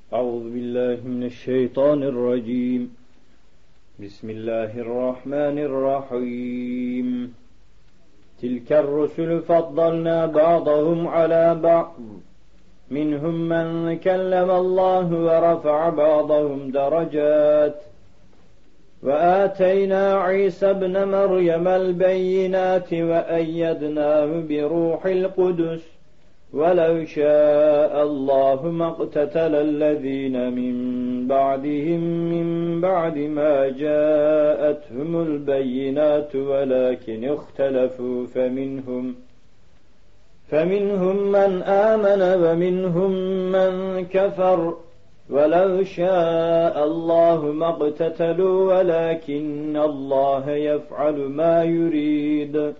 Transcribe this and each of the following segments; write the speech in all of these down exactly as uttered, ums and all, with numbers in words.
أعوذ بالله من الشيطان الرجيم. بسم الله الرحمن الرحيم. تلك الرسل فضلنا بعضهم على بعض منهم من كلم الله ورفع بعضهم درجات وآتينا عيسى ابن مريم البينات وأيدناه بروح القدس ولو شاء الله ما اقتتل الذين من بعدهم من بعد ما جاءتهم البينات ولكن اختلفوا فمنهم فمنهم من آمن ومنهم من كفر ولو شاء الله ما اقتتلوا ولكن الله يفعل ما يريد.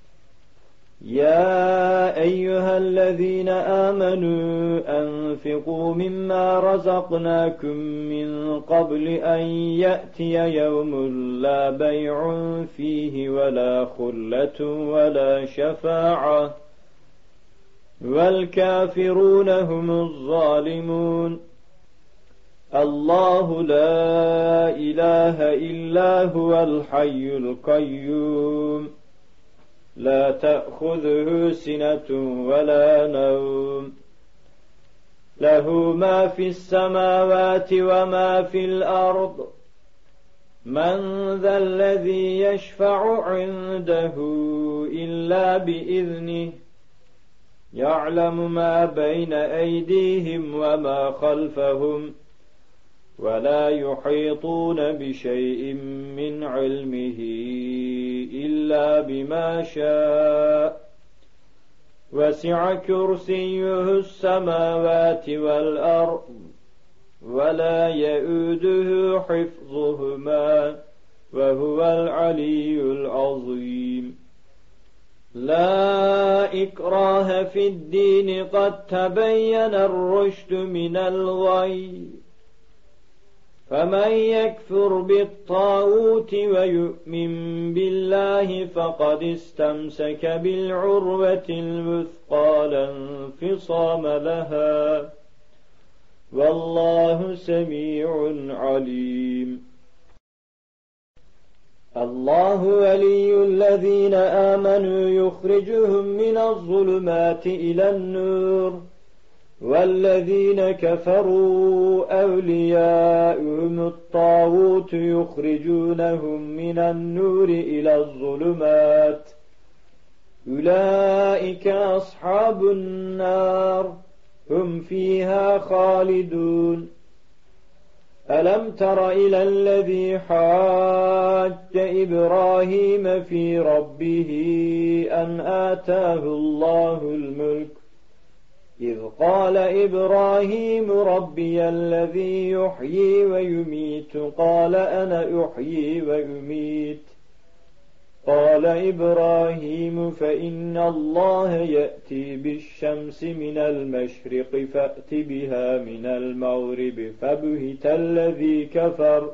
يا أيها الذين آمنوا أنفقوا مما رزقناكم من قبل أن يأتي يوم لا بيع فيه ولا خلة ولا شفاعة والكافرون هم الظالمون. الله لا إله إلا هو الحي القيوم لا تأخذه سنة ولا نوم له ما في السماوات وما في الأرض من ذا الذي يشفع عنده إلا بإذنه يعلم ما بين أيديهم وما خلفهم ولا يحيطون بشيء من علمه إلا بما شاء وسع كرسيه السماوات والأرض ولا يؤوده حفظهما وهو العلي العظيم. لا إكراه في الدين قد تبين الرشد من الغي فمن يكفر بالطاغوت ويؤمن بالله فقد استمسك بالعروة الوثقى لا انفصام لها والله سميع عليم. الله ولي الذين آمنوا يخرجهم من الظلمات إلى النور والذين كفروا أولياؤهم الطاغوت يخرجونهم من النور إلى الظلمات أولئك أصحاب النار هم فيها خالدون. ألم تر إلى الذي حاج إبراهيم في ربه أن آتاه الله الملك إذ قال إبراهيم ربي الذي يحيي ويميت قال أنا أحيي ويميت قال إبراهيم فإن الله يأتي بالشمس من المشرق فأت بها من المغرب فبهت الذي كفر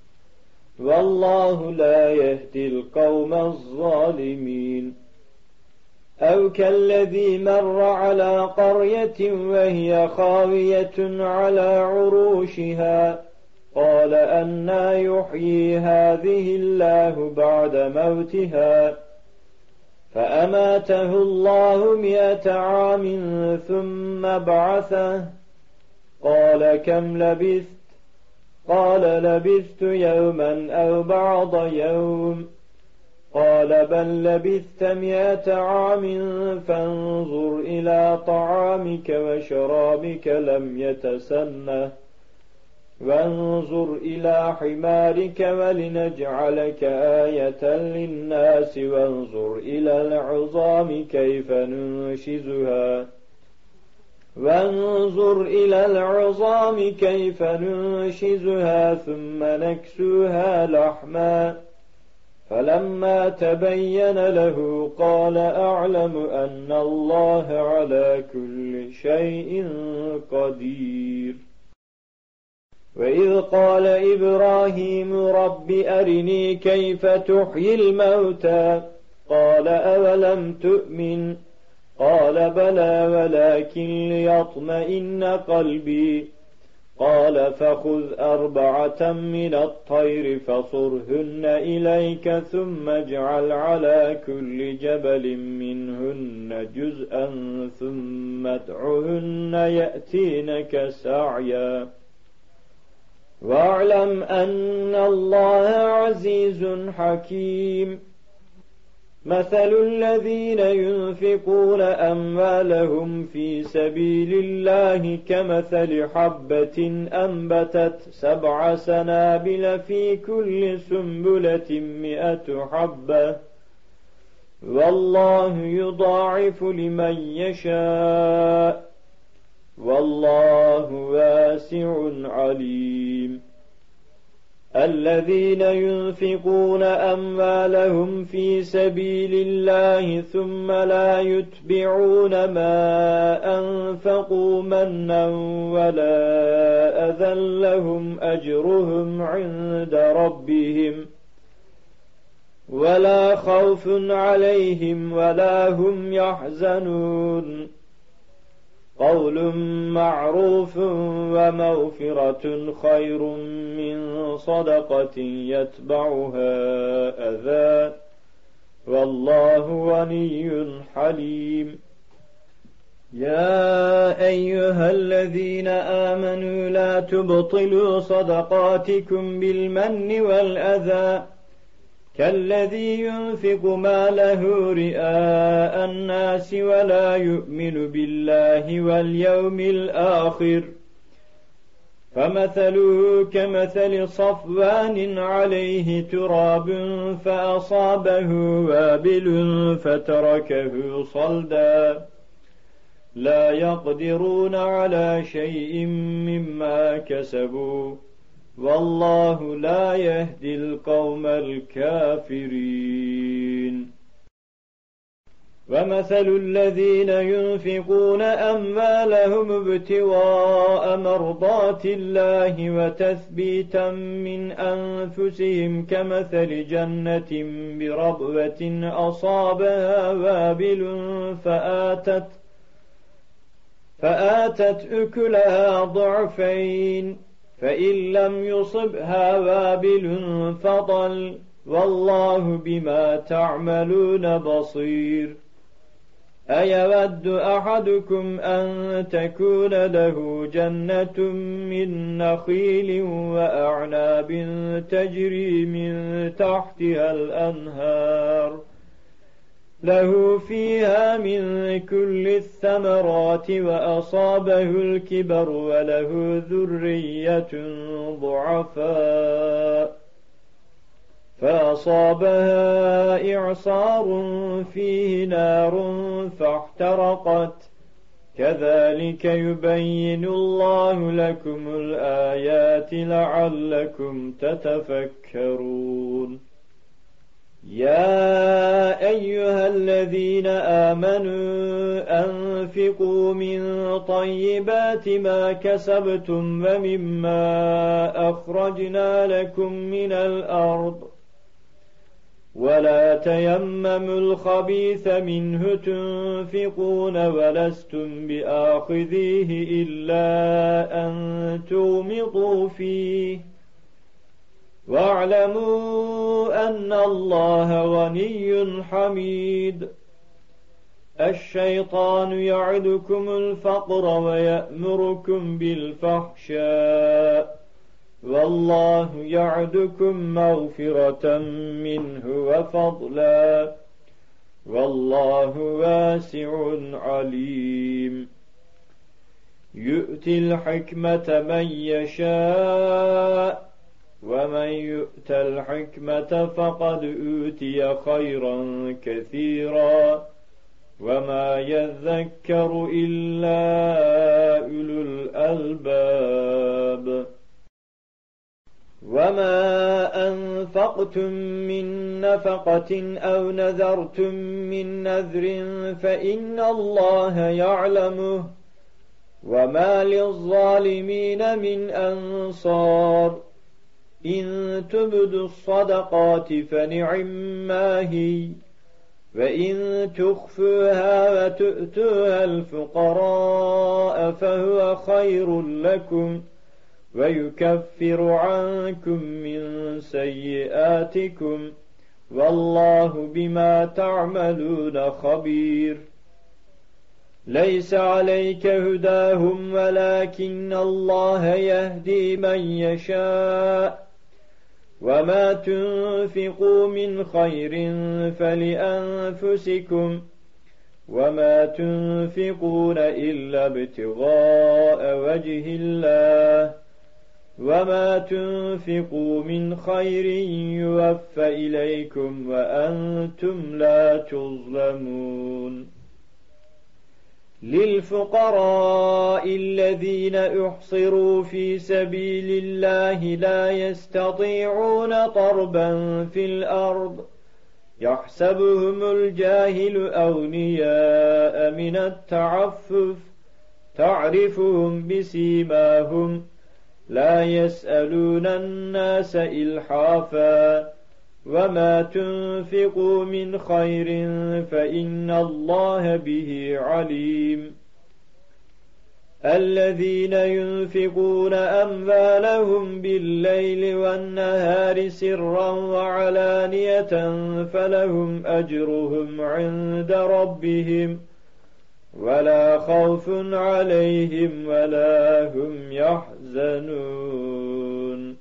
والله لا يهدي القوم الظالمين. أو كالذي مر على قرية وهي خاوية على عروشها قال أنى يحيي هذه الله بعد موتها فأماته الله مئة عام ثم بعثه قال كم لبثت قال لبثت يوما أو بعض يوم قال بل لبثت مئة عام فانظر إلى طعامك وشرابك لم يتسنه وانظر إلى حمارك ولنجعلك آية للناس وانظر إلى العظام كيف ننشزها وانظر إلى العظام كيف ننشزها ثم نكسوها لحما فلما تبين له قال أعلم أن الله على كل شيء قدير. وإذ قال إبراهيم رب أرني كيف تحيي الموتى قال أولم تؤمن قال بلى ولكن ليطمئن قلبي قال فخذ أربعة من الطير فصرهن إليك ثم اجعل على كل جبل منهن جزءا ثم ادعهن يأتينك سعيا واعلم أن الله عزيز حكيم مثل الذين ينفقون أموالهم في سبيل الله كمثل حبة أنبتت سبع سنابل في كل سنبلة مئة حبة والله يضاعف لمن يشاء والله واسع عليم الذين ينفقون أموالهم في سبيل الله ثم لا يتبعون ما أنفقوا منا ولا أذى لهم أجرهم عند ربهم ولا خوف عليهم ولا هم يحزنون قول معروف ومغفرة خير من صدقة يتبعها أذى والله غني حليم يا أيها الذين آمنوا لا تبطلوا صدقاتكم بالمن والأذى كالذي ينفق ماله رئاء الناس ولا يؤمن بالله واليوم الآخر فمثله كمثل صفوان عليه تراب فأصابه وابل فتركه صلدا لا يقدرون على شيء مما كسبوا والله لا يهدي القوم الكافرين ومثل الذين ينفقون أموالهم ابتغاء مرضات الله وتثبيتا من أنفسهم كمثل جنة بربوة أصابها وابل فآتت فآتت أكلها ضعفين فإن لم يصبها وابل فطل والله بما تعملون بصير أيود أحدكم أن تكون له جنة من نخيل وأعناب تجري من تحتها الأنهار له فيها من كل الثمرات وأصابه الكبر وله ذرية ضعفاء فأصابها إعصار فيه نار فاحترقت كذلك يبين الله لكم الآيات لعلكم تتفكرون يا أيها الذين آمنوا أنفقوا من طيبات ما كسبتم ومما أخرجنا لكم من الأرض ولا تيمموا الخبيث منه تنفقون ولستم بآخذيه إلا أن تغمضوا فيه واعلموا أن الله غني حميد الشيطان يعدكم الفقر ويأمركم بالفحشاء والله يعدكم مغفرة منه وفضلا والله واسع عليم يؤتي الحكمة من يشاء ومن يؤت الحكمة فقد أوتي خيرا كثيرا وما يذكر إلا أولو الألباب وما أنفقتم من نفقة أو نذرتم من نذر فإن الله يعلمه وما للظالمين من أنصار إن تبدوا الصدقات فنعما هي وإن تخفوها وتؤتوها الفقراء فهو خير لكم ويكفر عنكم من سيئاتكم والله بما تعملون خبير ليس عليك هداهم ولكن الله يهدي من يشاء وما تنفقوا من خير فلأنفسكم وما تنفقون إلا ابتغاء وجه الله وما تنفقوا من خير يوفى إليكم وأنتم لا تظلمون للفقراء الذين أحصروا في سبيل الله لا يستطيعون ضربا في الأرض يحسبهم الجاهل أغنياء من التعفف تعرفهم بسيماهم لا يسألون الناس إلحافا وما تنفقوا من خير فإن الله به عليم الذين ينفقون أموالهم بالليل والنهار سرا وعلانية فلهم أجرهم عند ربهم ولا خوف عليهم ولا هم يحزنون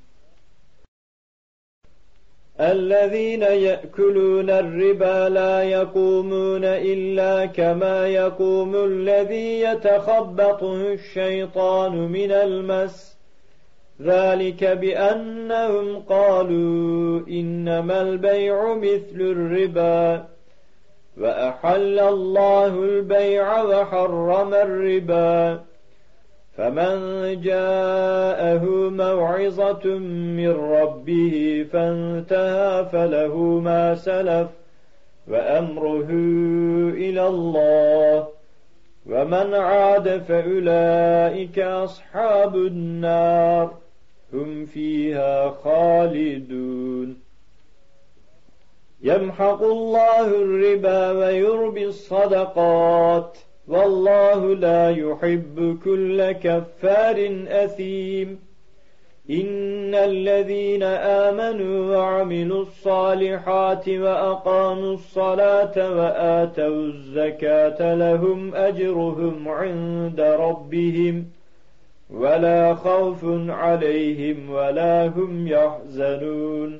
الذين يأكلون الربا لا يقومون إلا كما يقوم الذي يتخبطه الشيطان من المس ذلك بأنهم قالوا إنما البيع مثل الربا وأحل الله البيع وحرم الربا فمن جاءه موعظة من ربه فانتهى فله ما سلف وأمره إلى الله ومن عاد فأولئك أصحاب النار هم فيها خالدون يمحق الله الربا ويربي الصدقات والله لا يحب كل كفار أثيم إن الذين آمنوا وعملوا الصالحات وأقاموا الصلاة وآتوا الزكاة لهم أجرهم عند ربهم ولا خوف عليهم ولا هم يحزنون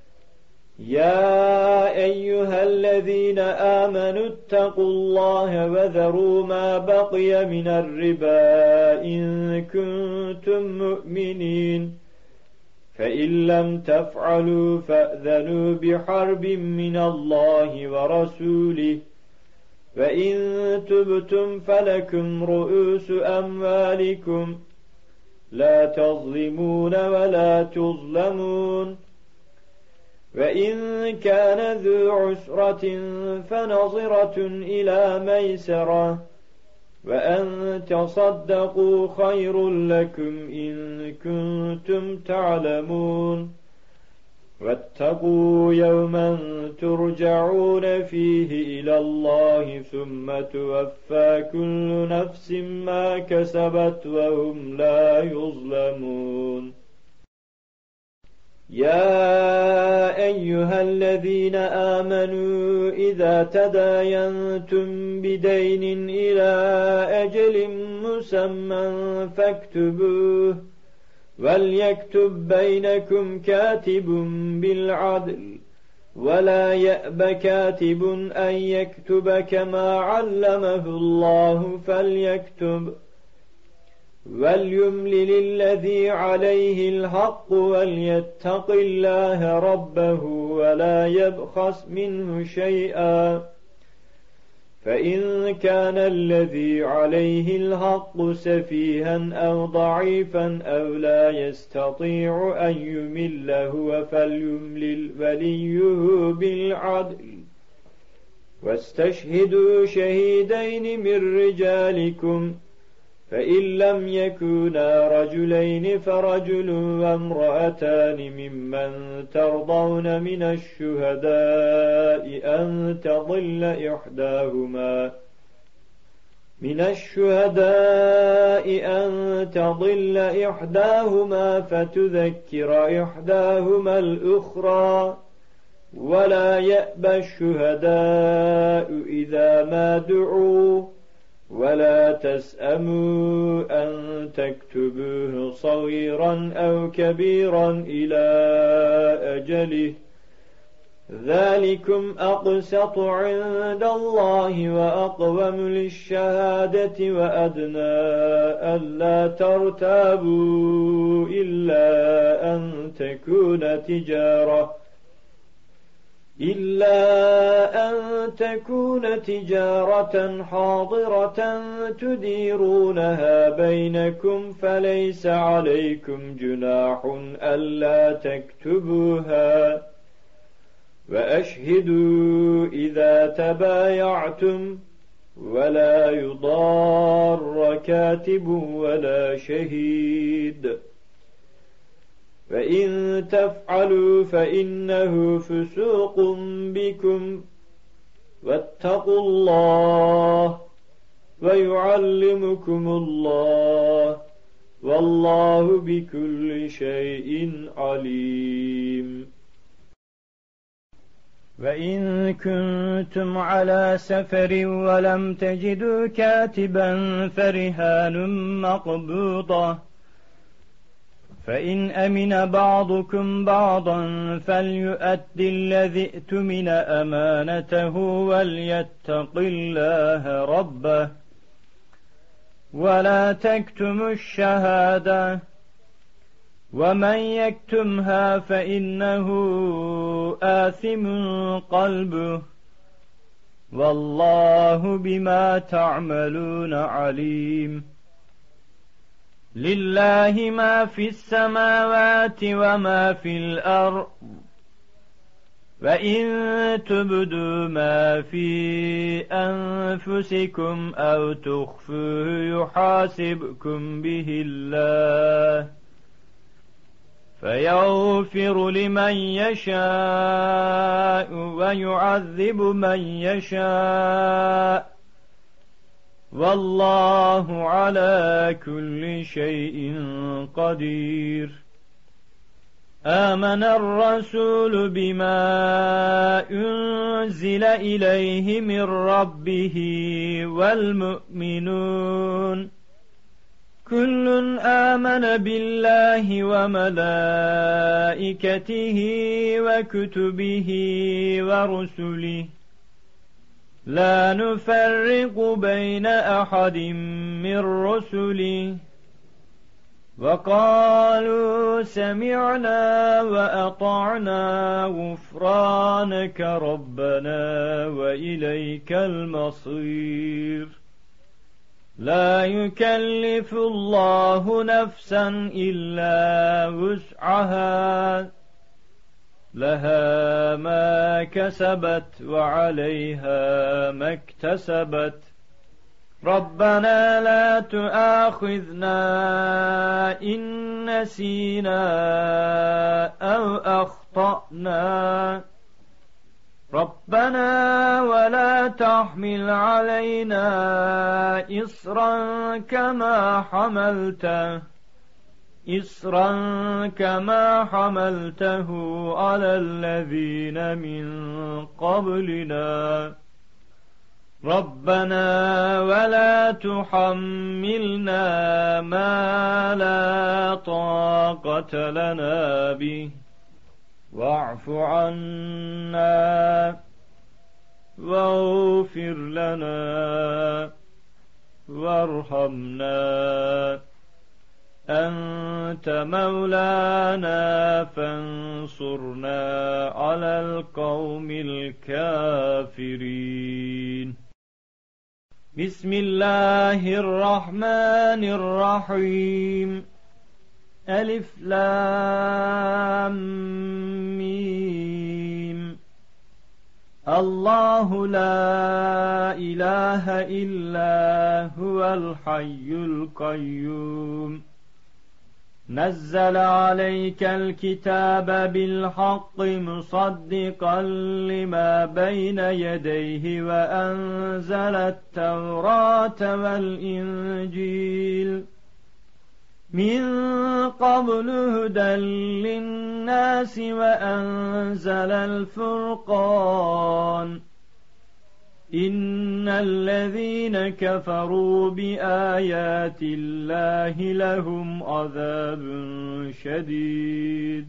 يا أيها الذين آمنوا اتقوا الله وذروا ما بقي من الربا إن كنتم مؤمنين فإن لم تفعلوا فأذنوا بحرب من الله ورسوله وإن تبتم فلكم رؤوس أموالكم لا تظلمون ولا تظلمون وإن كان ذو عسرة فنظرة إلى ميسرة وأن تصدقوا خير لكم إن كنتم تعلمون واتقوا يوما ترجعون فيه إلى الله ثم توفى كل نفس ما كسبت وهم لا يظلمون يا أيها الذين آمنوا إذا تداينتم بدين إلى أجل مسمى فاكتبوه وليكتب بينكم كاتب بالعدل ولا يأب كاتب أن يكتب كما علمه الله فليكتب وليملل الذي عليه الحق وليتق الله ربه ولا يبخس منه شيئا فإن كان الذي عليه الحق سفيها أو ضعيفا أو لا يستطيع أن يمل هو فليملل وليه بالعدل واستشهدوا شهيدين من رجالكم فإن لم يكونا رجلين فرجل وامرأتان ممن ترضون من الشهداء أن تضل إحداهما من الشهداء أن تضل إحداهما فتذكر إحداهما الأخرى ولا يأبى الشهداء إذا ما دعوا ولا تسأموا أن تكتبوه صغيرا أو كبيرا إلى أجله ذلكم أقسط عند الله وأقوم للشهادة وأدنى ألا ترتابوا إلا أن تكون تجارة إلا أن تكون تجارة حاضرة تديرونها بينكم فليس عليكم جناح ألا تكتبوها وأشهدوا إذا تبايعتم ولا يضار كاتب ولا شهيد فإن تفعلوا فإنه فسوق بكم واتقوا الله ويعلمكم الله والله بكل شيء عليم. وإن كنتم على سفر ولم تجدوا كاتبا فرهان مقبوضة فإن أمن بعضكم بعضا فليؤد الذي ائتمن أمانته وليتق الله ربه ولا تكتموا الشهادة ومن يكتمها فإنه آثم قلبه والله بما تعملون عليم. لله ما في السماوات وما في الأرض وإن تبدوا ما في أنفسكم أو تخفوه يحاسبكم به الله فيغفر لمن يشاء ويعذب من يشاء والله على كل شيء قدير. آمن الرسول بما أنزل إليه من ربه والمؤمنون كل آمن بالله وملائكته وكتبه ورسله لا نفرق بين أحد من رسله وقالوا سمعنا وأطعنا غفرانك ربنا وإليك المصير. لا يكلف الله نفسا إلا وسعها لها ما كسبت وعليها ما اكتسبت ربنا لا تؤاخذنا إن نسينا أو أخطأنا ربنا ولا تحمل علينا إصرا كما حملته إصرا كما حملته على الذين من قبلنا ربنا ولا تحملنا ما لا طاقة لنا به واعف عنا واغفر لنا وارحمنا أنت مولانا فانصرنا على القوم الكافرين. بسم الله الرحمن الرحيم. ألف لام ميم. الله لا إله إلا هو الحي القيوم نزل عليك الكتاب بالحق مصدقا لما بين يديه وأنزل التوراة والإنجيل من قبل هدى للناس وأنزل الفرقان إن الذين كفروا بآيات الله لهم عذاب شديد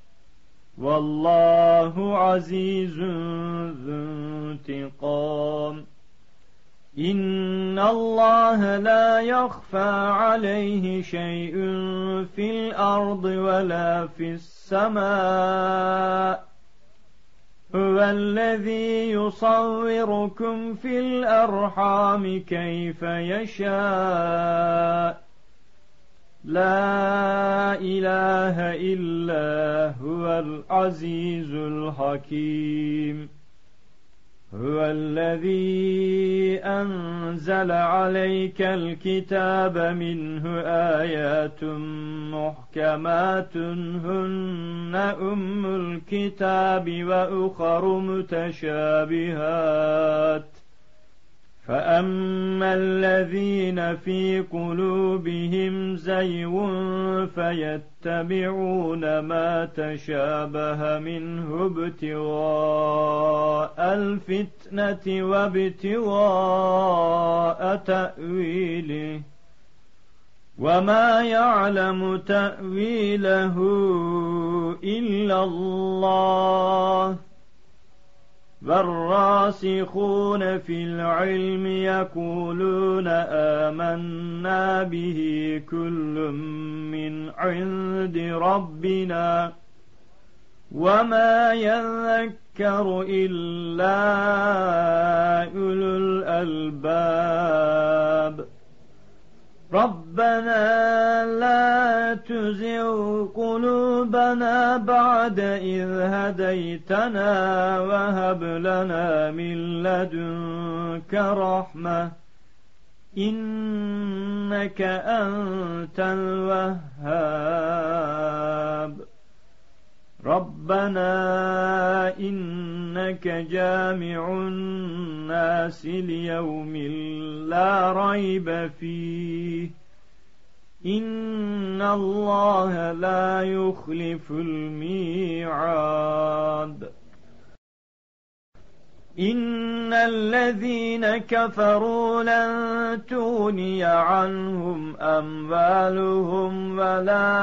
والله عزيز ذو انتقام إن الله لا يخفى عليه شيء في الأرض ولا في السماء هو الذي يصوركم في الأرحام كيف يشاء لا إله إلا هو العزيز الحكيم هو الذي أنزل عليك الكتاب منه آيات محكمات هن أم الكتاب وأخر متشابهات فأما الذين في قلوبهم زيغ فيتبعون ما تشابه منه ابتغاء الفتنة وابتغاء تأويله وما يعلم تأويله إلا الله والراسخون في العلم يقولون آمنا به كل من عند ربنا وما يذكر إلا أولو الألباب ربنا لا تزغ قلوبنا بعد إذ هديتنا وهب لنا من لدنك رحمة إنك أنت الوهاب ربنا إنك جامع الناس ليوم لا ريب فيه إن الله لا يخلف الميعاد إن الذين كفروا لن تغني عنهم أموالهم ولا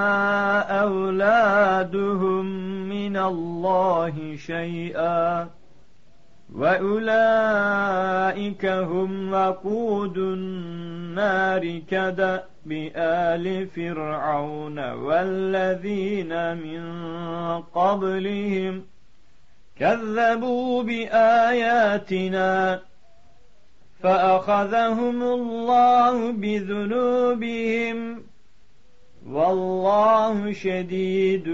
أولادهم من الله شيئا وأولئك هم وقود النار كدأب آل فرعون والذين من قبلهم كذبوا بآياتنا فأخذهم الله بذنوبهم والله شديد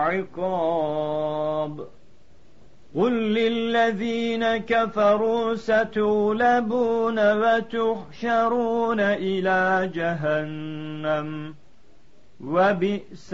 العقاب قل للذين كفروا ستغلبون وتحشرون إلى جهنم وبئس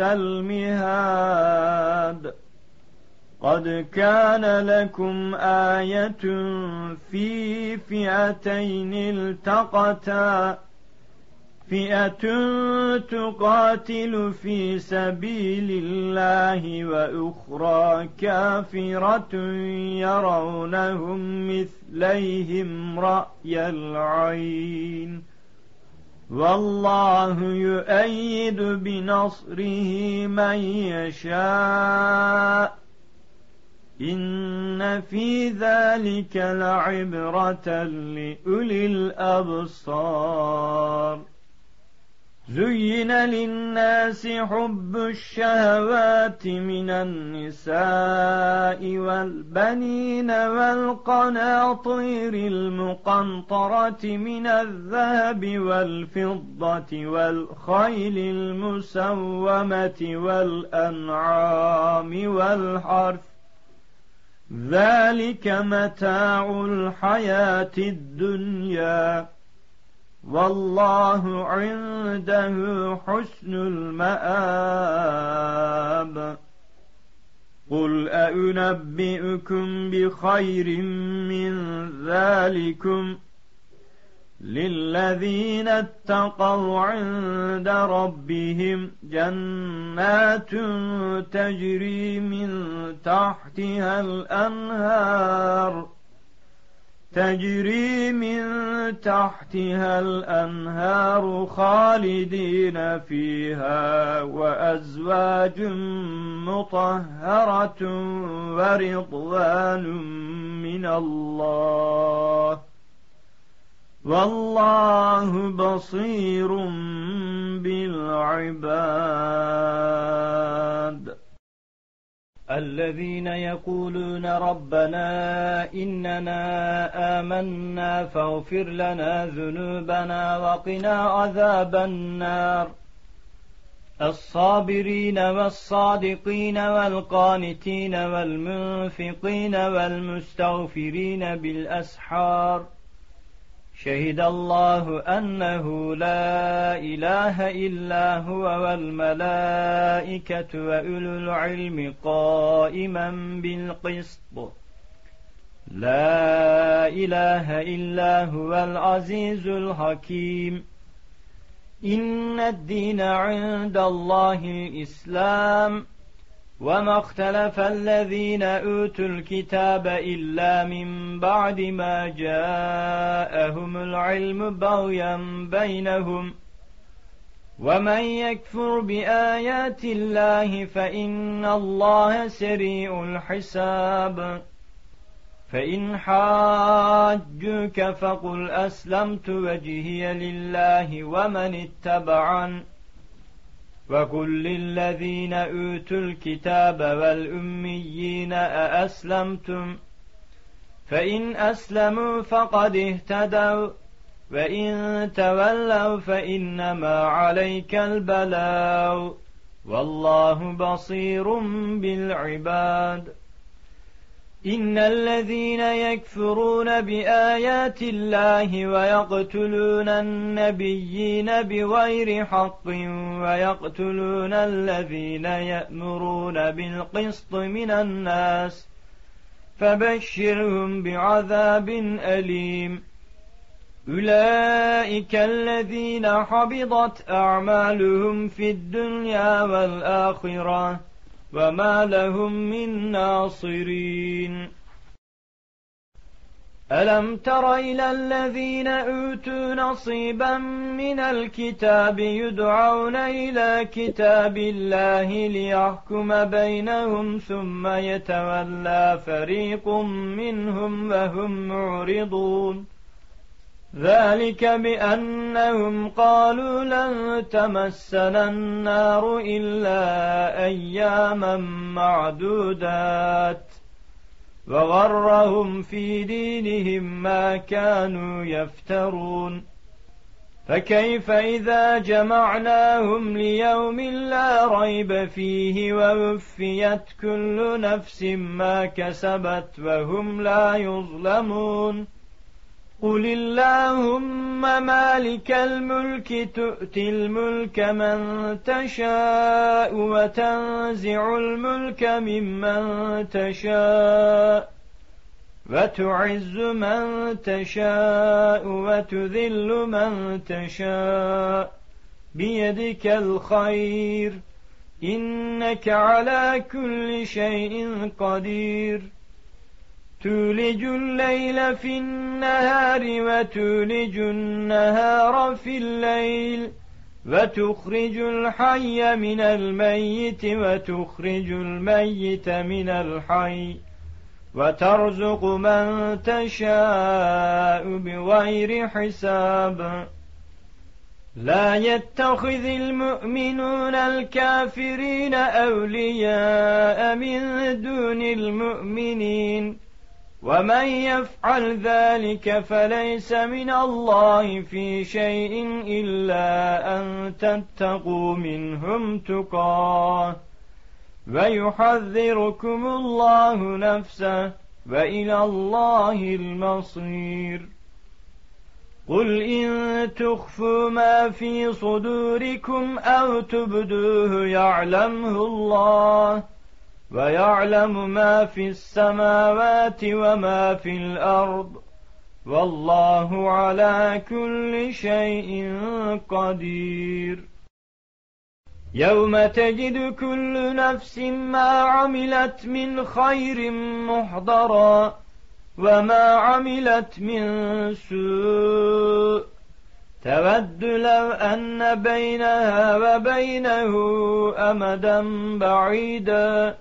المهاد قد كان لكم آية في فئتين التقتا فئة تقاتل في سبيل الله وأخرى كافرة يرونهم مثليهم رأي العين والله يؤيد بنصره من يشاء إن في ذلك لعبرة لأولي الأبصار زين للناس حب الشهوات من النساء والبنين والقناطير المقنطرة من الذهب والفضة والخيل المسومة والأنعام والحرث ذلك متاع الحياة الدنيا والله عنده حسن المآب. قل أنبئكم بخير من ذلكم للذين اتقوا عند ربهم جنات تجري من تحتها الأنهار تجري من تحتها الأنهار خالدين فيها وأزواج مطهرة ورضوان من الله والله بصير بالعباد. الذين يقولون ربنا إننا آمنا فاغفر لنا ذنوبنا وقنا عذاب النار. الصابرين والصادقين والقانتين والمنفقين والمستغفرين بالأسحار. شهد الله أنه لا إله إلا هو والملائكة وأولو العلم قائما بالقسط. لا إله إلا هو العزيز الحكيم. إن الدين عند الله الإسلام وما اختلف الذين أوتوا الكتاب إلا من بعد ما جاءهم العلم بغيا بينهم ومن يكفر بآيات الله فإن الله سريع الحساب. فإن حاجوك فقل أسلمت وجهي لله ومن اتبعن وقل للذين أوتوا الكتاب والأميين أأسلمتم فإن أسلموا فقد اهتدوا وإن تولوا فإنما عليك البلاغ والله بصير بالعباد. إن الذين يكفرون بآيات الله ويقتلون النبيين بغير حق ويقتلون الذين يأمرون بالقسط من الناس فبشرهم بعذاب أليم. أولئك الذين حبطت أعمالهم في الدنيا والآخرة وما لهم من ناصرين. ألم تر إلى الذين أوتوا نصيبا من الكتاب يدعون إلى كتاب الله ليحكم بينهم ثم يتولى فريق منهم وهم معرضون. ذلك بأنهم قالوا لن تمسنا النار إلا أياما معدودات وغرهم في دينهم ما كانوا يفترون. فكيف إذا جمعناهم ليوم لا ريب فيه ووفيت كل نفس ما كسبت وهم لا يظلمون. قل اللهم مالك الملك تؤتي الملك من تشاء وتنزع الملك ممن تشاء وتعز من تشاء وتذل من تشاء بيدك الخير إنك على كل شيء قدير. تولج الليل في النهار وتولج النهار في الليل وتخرج الحي من الميت وتخرج الميت من الحي وترزق من تشاء بغير حساب. لا يتخذ المؤمنون الكافرين أولياء من دون المؤمنين ومن يفعل ذلك فليس من الله في شيء إلا أن تتقوا منهم تقاه ويحذركم الله نفسه وإلى الله المصير. قل إن تخفوا ما في صدوركم أو تبدوه يعلمه الله ويعلم ما في السماوات وما في الأرض والله على كل شيء قدير. يوم تجد كل نفس ما عملت من خير محضرا وما عملت من سوء تود لو أن بينها وبينه أمدا بعيدا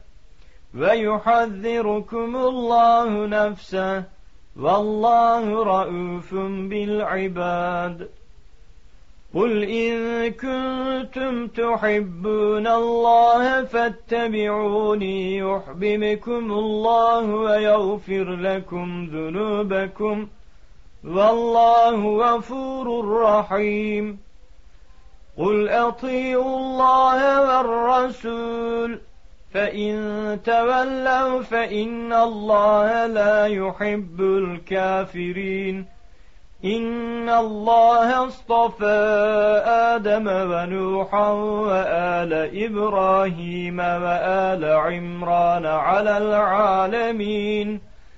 ويحذركم الله نفسه والله رءوف بالعباد. قل إن كنتم تحبون الله فاتبعوني يحببكم الله ويغفر لكم ذنوبكم والله غفور رحيم. قل أطيعوا الله والرسول فإن تولوا فإن الله لا يحب الكافرين. إن الله اصطفى آدم ونوحا وآل إبراهيم وآل عمران على العالمين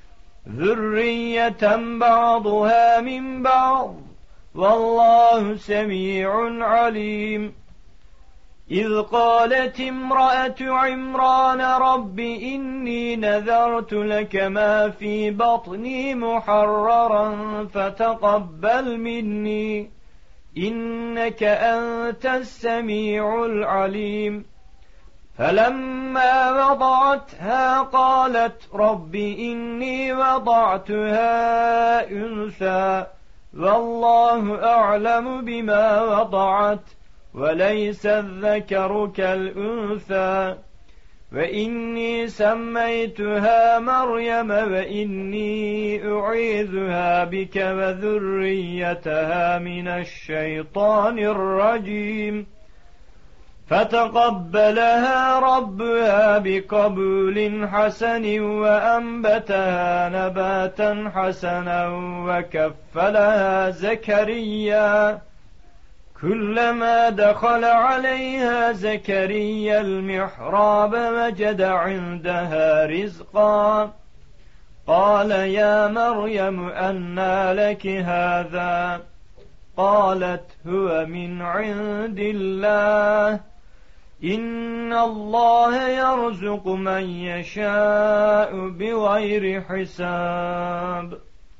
ذرية بعضها من بعض والله سميع عليم. إذ قالت امرأة عمران رب إني نذرت لك ما في بطني محررا فتقبل مني إنك أنت السميع العليم. فلما وضعتها قالت رب إني وضعتها أنثى والله أعلم بما وضعت وليس الذكر كالأنثى وإني سميتها مريم وإني أعيذها بك وذريتها من الشيطان الرجيم. فتقبلها ربها بقبول حسن وأنبتها نباتا حسنا وكفلها زكريا كلما دخل عليها زكريا المحراب وجد عندها رزقا قال يا مريم أنى لك هذا قالت هو من عند الله إن الله يرزق من يشاء بغير حساب.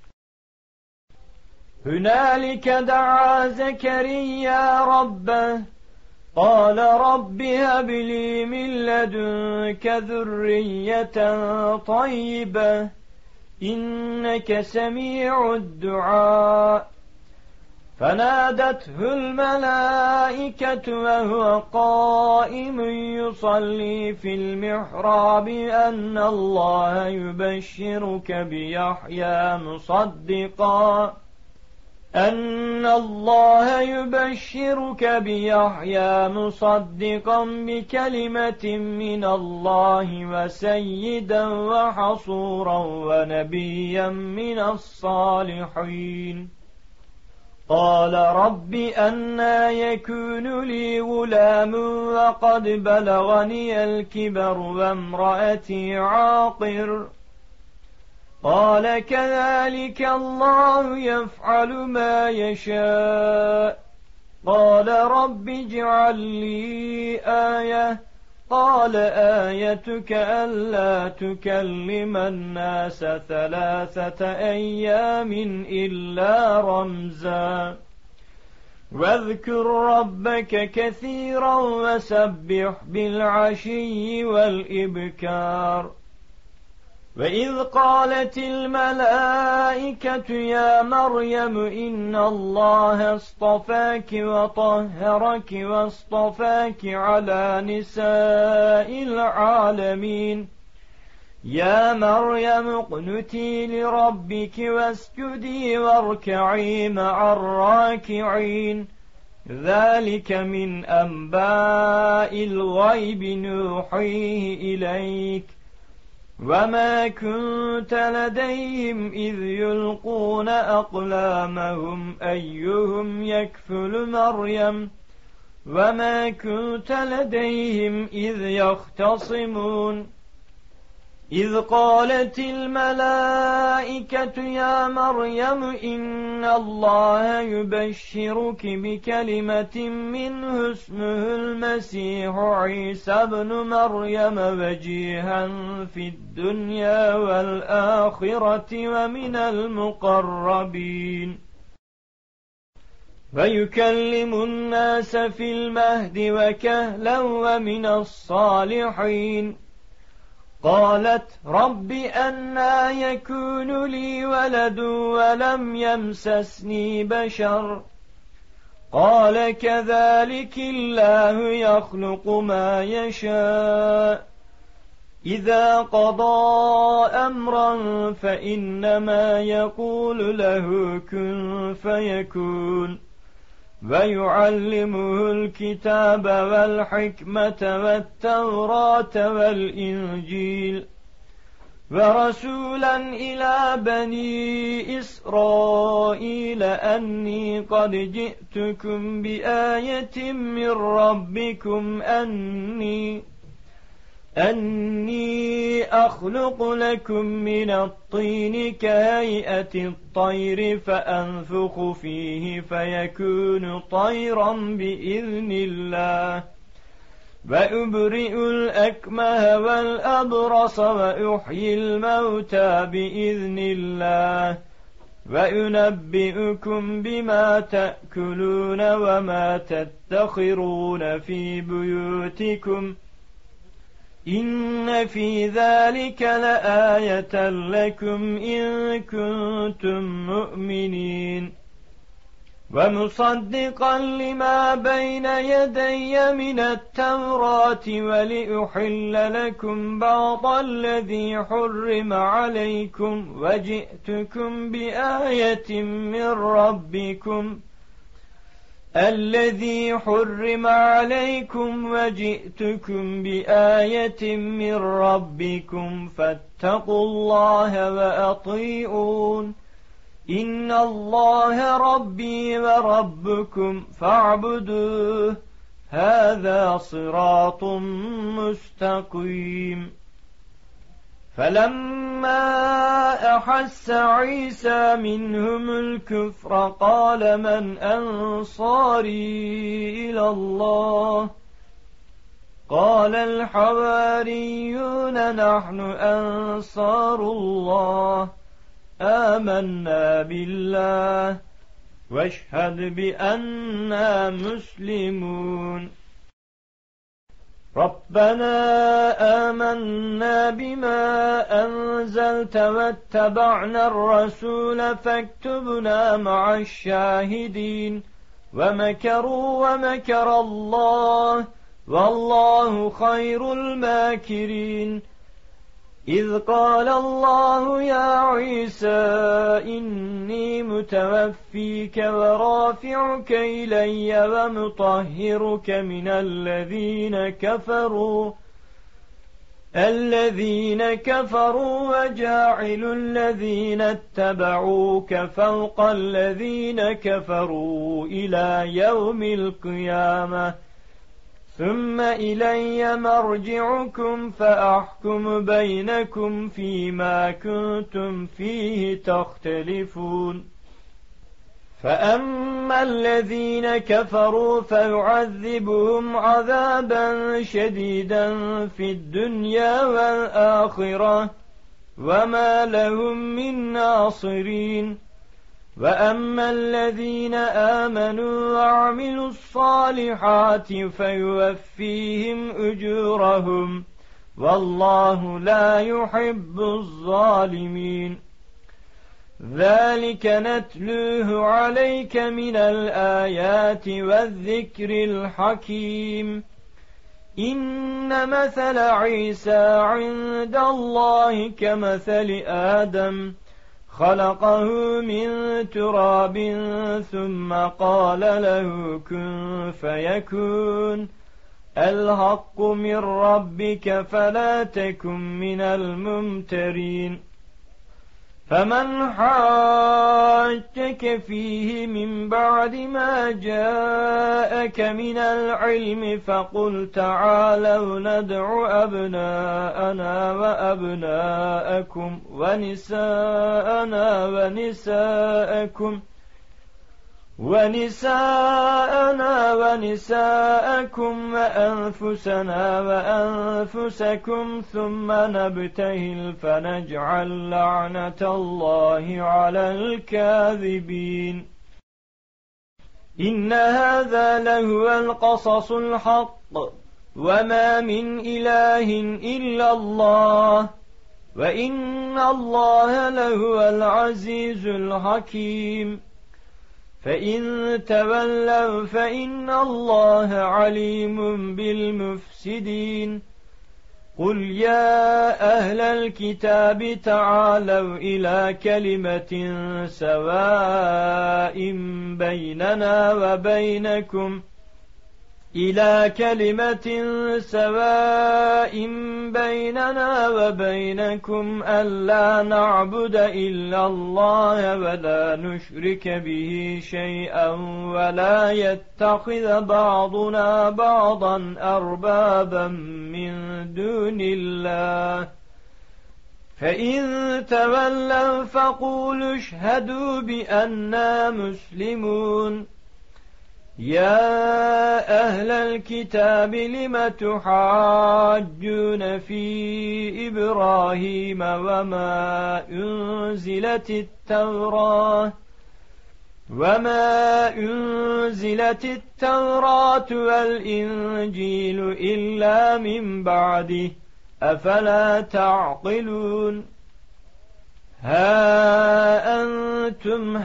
هنالك دعا زكريا ربه قال رب هب لي من لدنك ذرية طيبة إنك سميع الدعاء. فنادته الملائكة وهو قائم يصلي في المحراب أن الله يبشرك بيحيى مصدقا أن الله يبشرك بيحيى مصدقا بكلمة من الله وسيدا وحصورا ونبيا من الصالحين. قال رب أنى يكون لي غلام وقد بلغني الكبر وامرأتي عاقر قال كذلك الله يفعل ما يشاء. قال رب اجعل لي آية قال آيتك ألا تكلم الناس ثلاثة أيام إلا رمزا واذكر ربك كثيرا وسبح بالعشي والإبكار. وإذ قالت الملائكة يا مريم إن الله اصطفاك وطهرك واصطفاك على نساء العالمين يا مريم اقنتي لربك واسجدي واركعي مع الراكعين ذلك من أنباء الغيب نوحيه إليك وما كنت لديهم إذ يلقون أقلامهم أيهم يكفل مريم وما كنت لديهم إذ يختصمون إذ قالت الملائكة يا مريم إن الله يبشرك بكلمة منه اسمه المسيح عيسى بن مريم وجيها في الدنيا والآخرة ومن المقربين ويكلم الناس في المهد وكهلا ومن الصالحين قالت رب أنى يكون لي ولد ولم يمسسني بشر قال كذلك الله يخلق ما يشاء إذا قضى أمرا فإنما يقول له كن فيكون ويعلمه الكتاب والحكمة والتوراة والإنجيل ورسولا إلى بني إسرائيل أني قد جئتكم بآية من ربكم أني أني أخلق لكم من الطين كهيئة الطير فأنفخ فيه فيكون طيرا بإذن الله وأبرئ الأكمه والأبرص وأحيي الموتى بإذن الله وأنبئكم بما تأكلون وما تدخرون في بيوتكم إن في ذلك لآية لكم إن كنتم مؤمنين ومصدقا لما بين يدي من التوراة ولأحل لكم بعض الذي حرم عليكم وجئتكم بآية من ربكم الذي حرم عليكم وجئتكم بآية من ربكم فاتقوا الله وأطيعون إن الله ربي وربكم فاعبدوه هذا صراط مستقيم فلما أحس عيسى منهم الكفر قال من أنصاري إلى الله قال الحواريون نحن أنصار الله آمنا بالله واشهد بأننا مسلمون ربنا آمنا بما أنزلت واتبعنا الرسول فاكتبنا مع الشاهدين ومكروا ومكر الله والله خير الماكرين إذ قال الله يا عيسى إني متوفيك ورافعك إلي ومطهرك من الذين كفروا الذين كفروا وجاعل الذين اتبعوك فوق الذين كفروا إلى يوم القيامة ثم إلي مرجعكم فأحكم بينكم فيما كنتم فيه تختلفون فأما الذين كفروا فيعذبهم عذابا شديدا في الدنيا والآخرة وما لهم من ناصرين وأما الذين آمنوا وعملوا الصالحات فيوفيهم أجورهم والله لا يحب الظالمين ذلك نتلوه عليك من الآيات والذكر الحكيم إن مثل عيسى عند الله كمثل آدم خلقه من تراب ثم قال له كن فيكون الحق من ربك فلا تكن من الممترين. فمن حاجك فيه من بعد ما جاءك من العلم فقل تعالوا ندع أبناءنا وأبناءكم ونساءنا ونساءكم ونساءنا ونساءكم وأنفسنا وأنفسكم ثم نبتهل فنجعل لعنة الله على الكاذبين. إن هذا لهو القصص الحق وما من إله إلا الله وإن الله لهو العزيز الحكيم. فإن تولوا فإن الله عليم بالمفسدين. قل يا أهل الكتاب تعالوا إلى كلمة سواء بيننا وبينكم إلى كلمة سواء بيننا وبينكم ألا نعبد إلا الله ولا نشرك به شيئا ولا يتخذ بعضنا بعضا أربابا من دون الله. فإن تولوا فقولوا اشهدوا بأننا مسلمون. يا أهل الكتاب لم تحاجون في إبراهيم وما أنزلت التوراة وما أنزلت التوراة والإنجيل إلا من بعده أفلا تعقلون. ها أنتم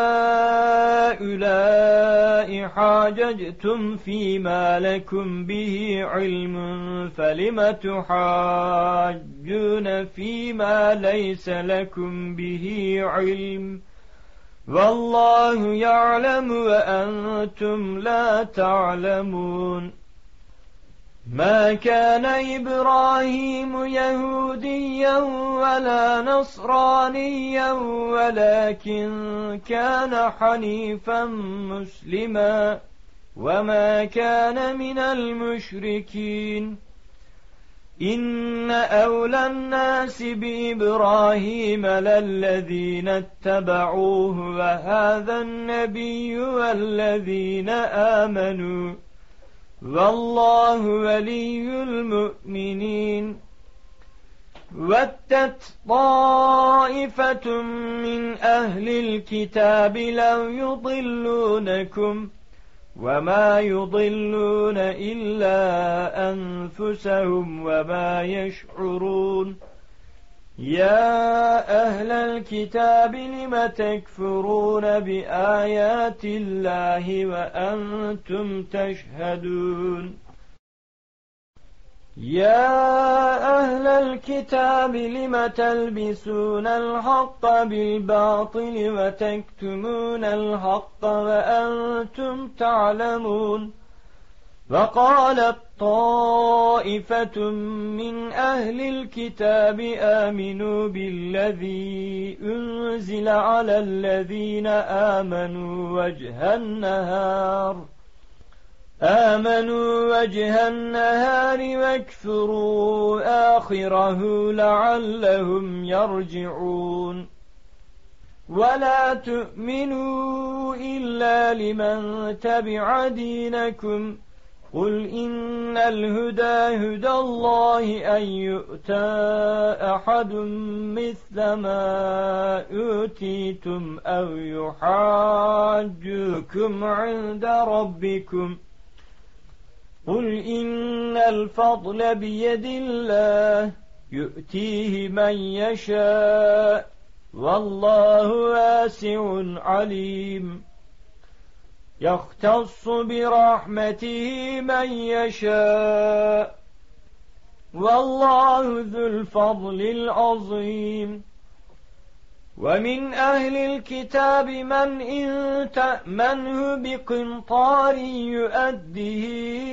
هؤلاء حاججتم فيما لكم به علم فلم تحاجون فيما ليس لكم به علم والله يعلم وأنتم لا تعلمون. ما كان إبراهيم يهوديا ولا نصرانيا ولكن كان حنيفا مسلما وما كان من المشركين. إن أولى الناس بإبراهيم للذين اتبعوه وهذا النبي والذين آمنوا والله ولي المؤمنين. ودت طائفة من أهل الكتاب لو يضلونكم وما يضلون إلا أنفسهم وما يشعرون. يا أهل الكتاب لم تكفرون بآيات الله وأنتم تشهدون. يا أهل الكتاب لم تلبسون الحق بالباطل وتكتمون الحق وأنتم تعلمون. وقالت طائفة من أهل الكتاب آمنوا بالذي أنزل على الذين آمنوا وجه النهار آمنوا وجه النهار واكفروا آخره لعلهم يرجعون. ولا تؤمنوا إلا لمن تبع دينكم قل إن الهدى هدى الله أن يؤتى أحد مثل ما أوتيتم أو يحاجوكم عند ربكم قل إن الفضل بيد الله يؤتيه من يشاء والله واسع عليم. يختص برحمته من يشاء والله ذو الفضل العظيم. ومن أهل الكتاب من إن تأمنه بقنطار يؤديه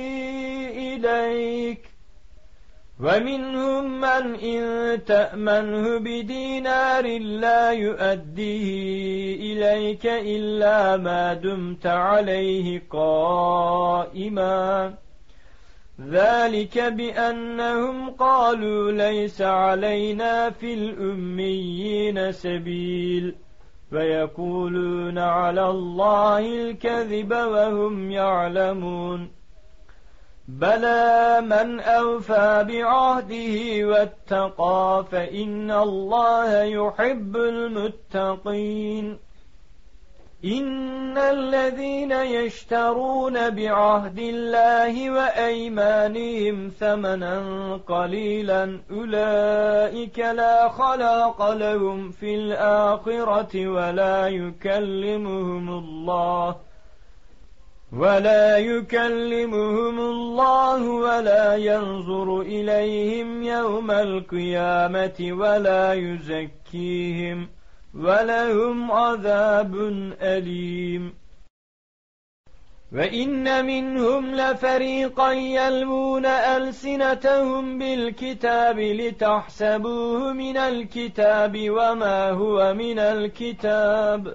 إليك ومنهم من إن تأمنه بدينار لا يؤديه إليك إلا ما دمت عليه قائما ذلك بأنهم قالوا ليس علينا في الأميين سبيل ويقولون على الله الكذب وهم يعلمون بلى من أوفى بعهده واتقى فإن الله يحب المتقين إن الذين يشترون بعهد الله وأيمانهم ثمنا قليلا أولئك لا خلاق لهم في الآخرة ولا يكلمهم الله ولا يكلمهم الله ولا ينظر إليهم يوم القيامة ولا يزكيهم ولهم عذاب أليم وإن منهم لفريقا يلوون ألسنتهم بالكتاب لتحسبوه من الكتاب وما هو من الكتاب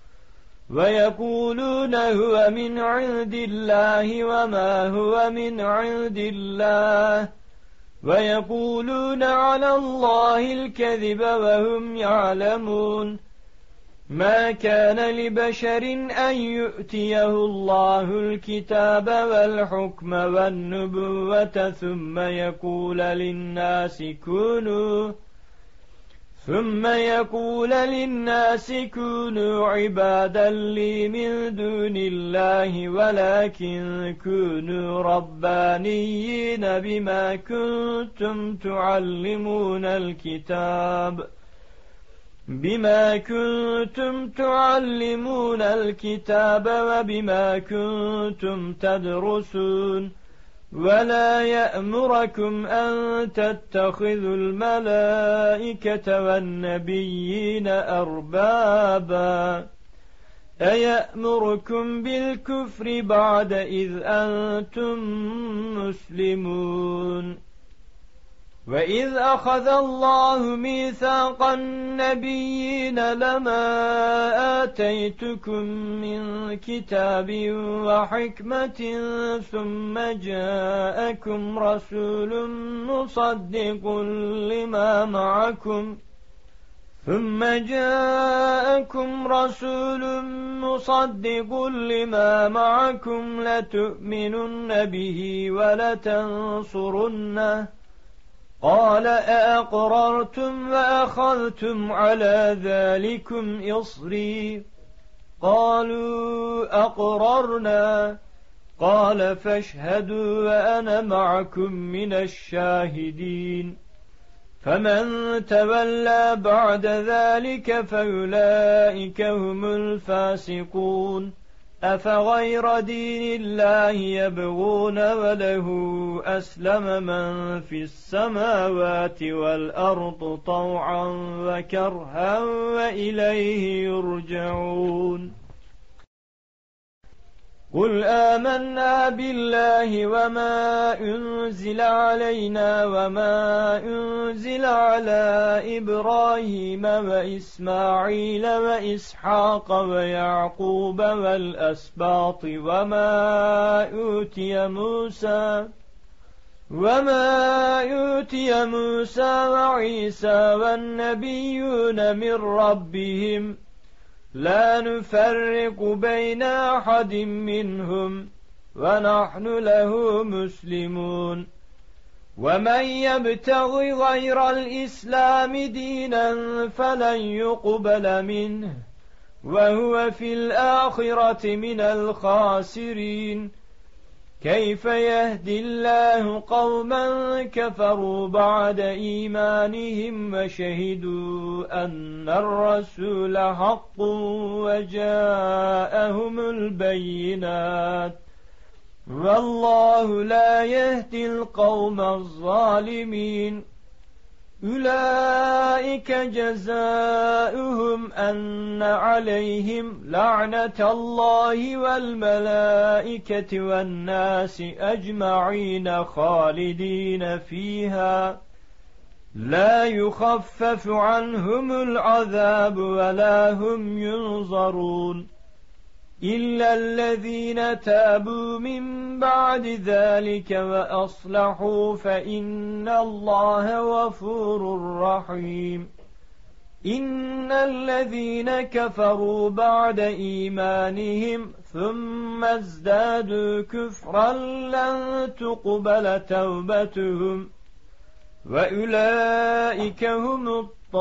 ويقولون هو من عند الله وما هو من عند الله ويقولون على الله الكذب وهم يعلمون ما كان لبشر أن يؤتيه الله الكتاب والحكم والنبوة ثم يقول للناس كونوا ثم يقول للناس كونوا عبادا لي من دون الله ولكن كونوا ربانيين بما كنتم تعلمون الكتاب بما كنتم تعلمون الكتاب وبما كنتم تدرسون ولا يأمركم أن تتخذوا الملائكة والنبيين أربابا أيأمركم بالكفر بعد إذ أنتم مسلمون وإذ أخذ الله ميثاق النبيين لما آتيتكم من كتاب وحكمة ثم جاءكم رسول مصدق لما معكم ثم جاءكم رسول مصدق لما معكم لتؤمنن به ولتنصرنه قال أأقررتم وأخذتم على ذلكم إصري قالوا أقررنا قال فاشهدوا وأنا معكم من الشاهدين فمن تولى بعد ذلك فأولئك هم الفاسقون أفغير دين الله يبغون وله أسلم من في السماوات والأرض طوعا وكرها وإليه يرجعون قل آمنا بالله وما أنزل علينا وما أنزل على إبراهيم وإسماعيل وإسحاق ويعقوب والأسباط وما أوتي موسى وما أوتي موسى وعيسى والنبيون من ربهم لا نفرق بين أحد منهم ونحن له مسلمون ومن يبتغ غير الإسلام دينا فلن يقبل منه وهو في الآخرة من الخاسرين كيف يهدي الله قوما كفروا بعد إيمانهم وشهدوا أن الرسول حق وجاءهم البينات والله لا يهدي القوم الظالمين أولئك جزاؤهم أن عليهم لعنة الله والملائكة والناس أجمعين خالدين فيها لا يخفف عنهم العذاب ولا هم ينظرون إلا الذين تابوا من بعد ذلك وأصلحوا فإن الله غفور رحيم إن الذين كفروا بعد إيمانهم ثم ازدادوا كفرا لن تقبل توبتهم وأولئك هم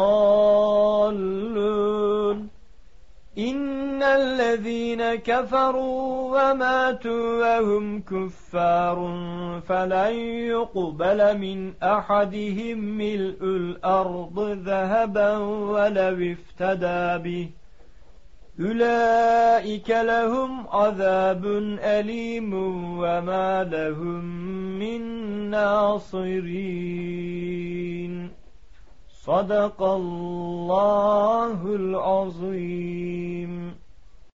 الضالون إن الذين كفروا وماتوا وهم كفار فلن يقبل من أحدهم ملء الأرض ذهبا ولو افتدى به أولئك لهم عذاب أليم وما لهم من ناصرين صدق الله العظيم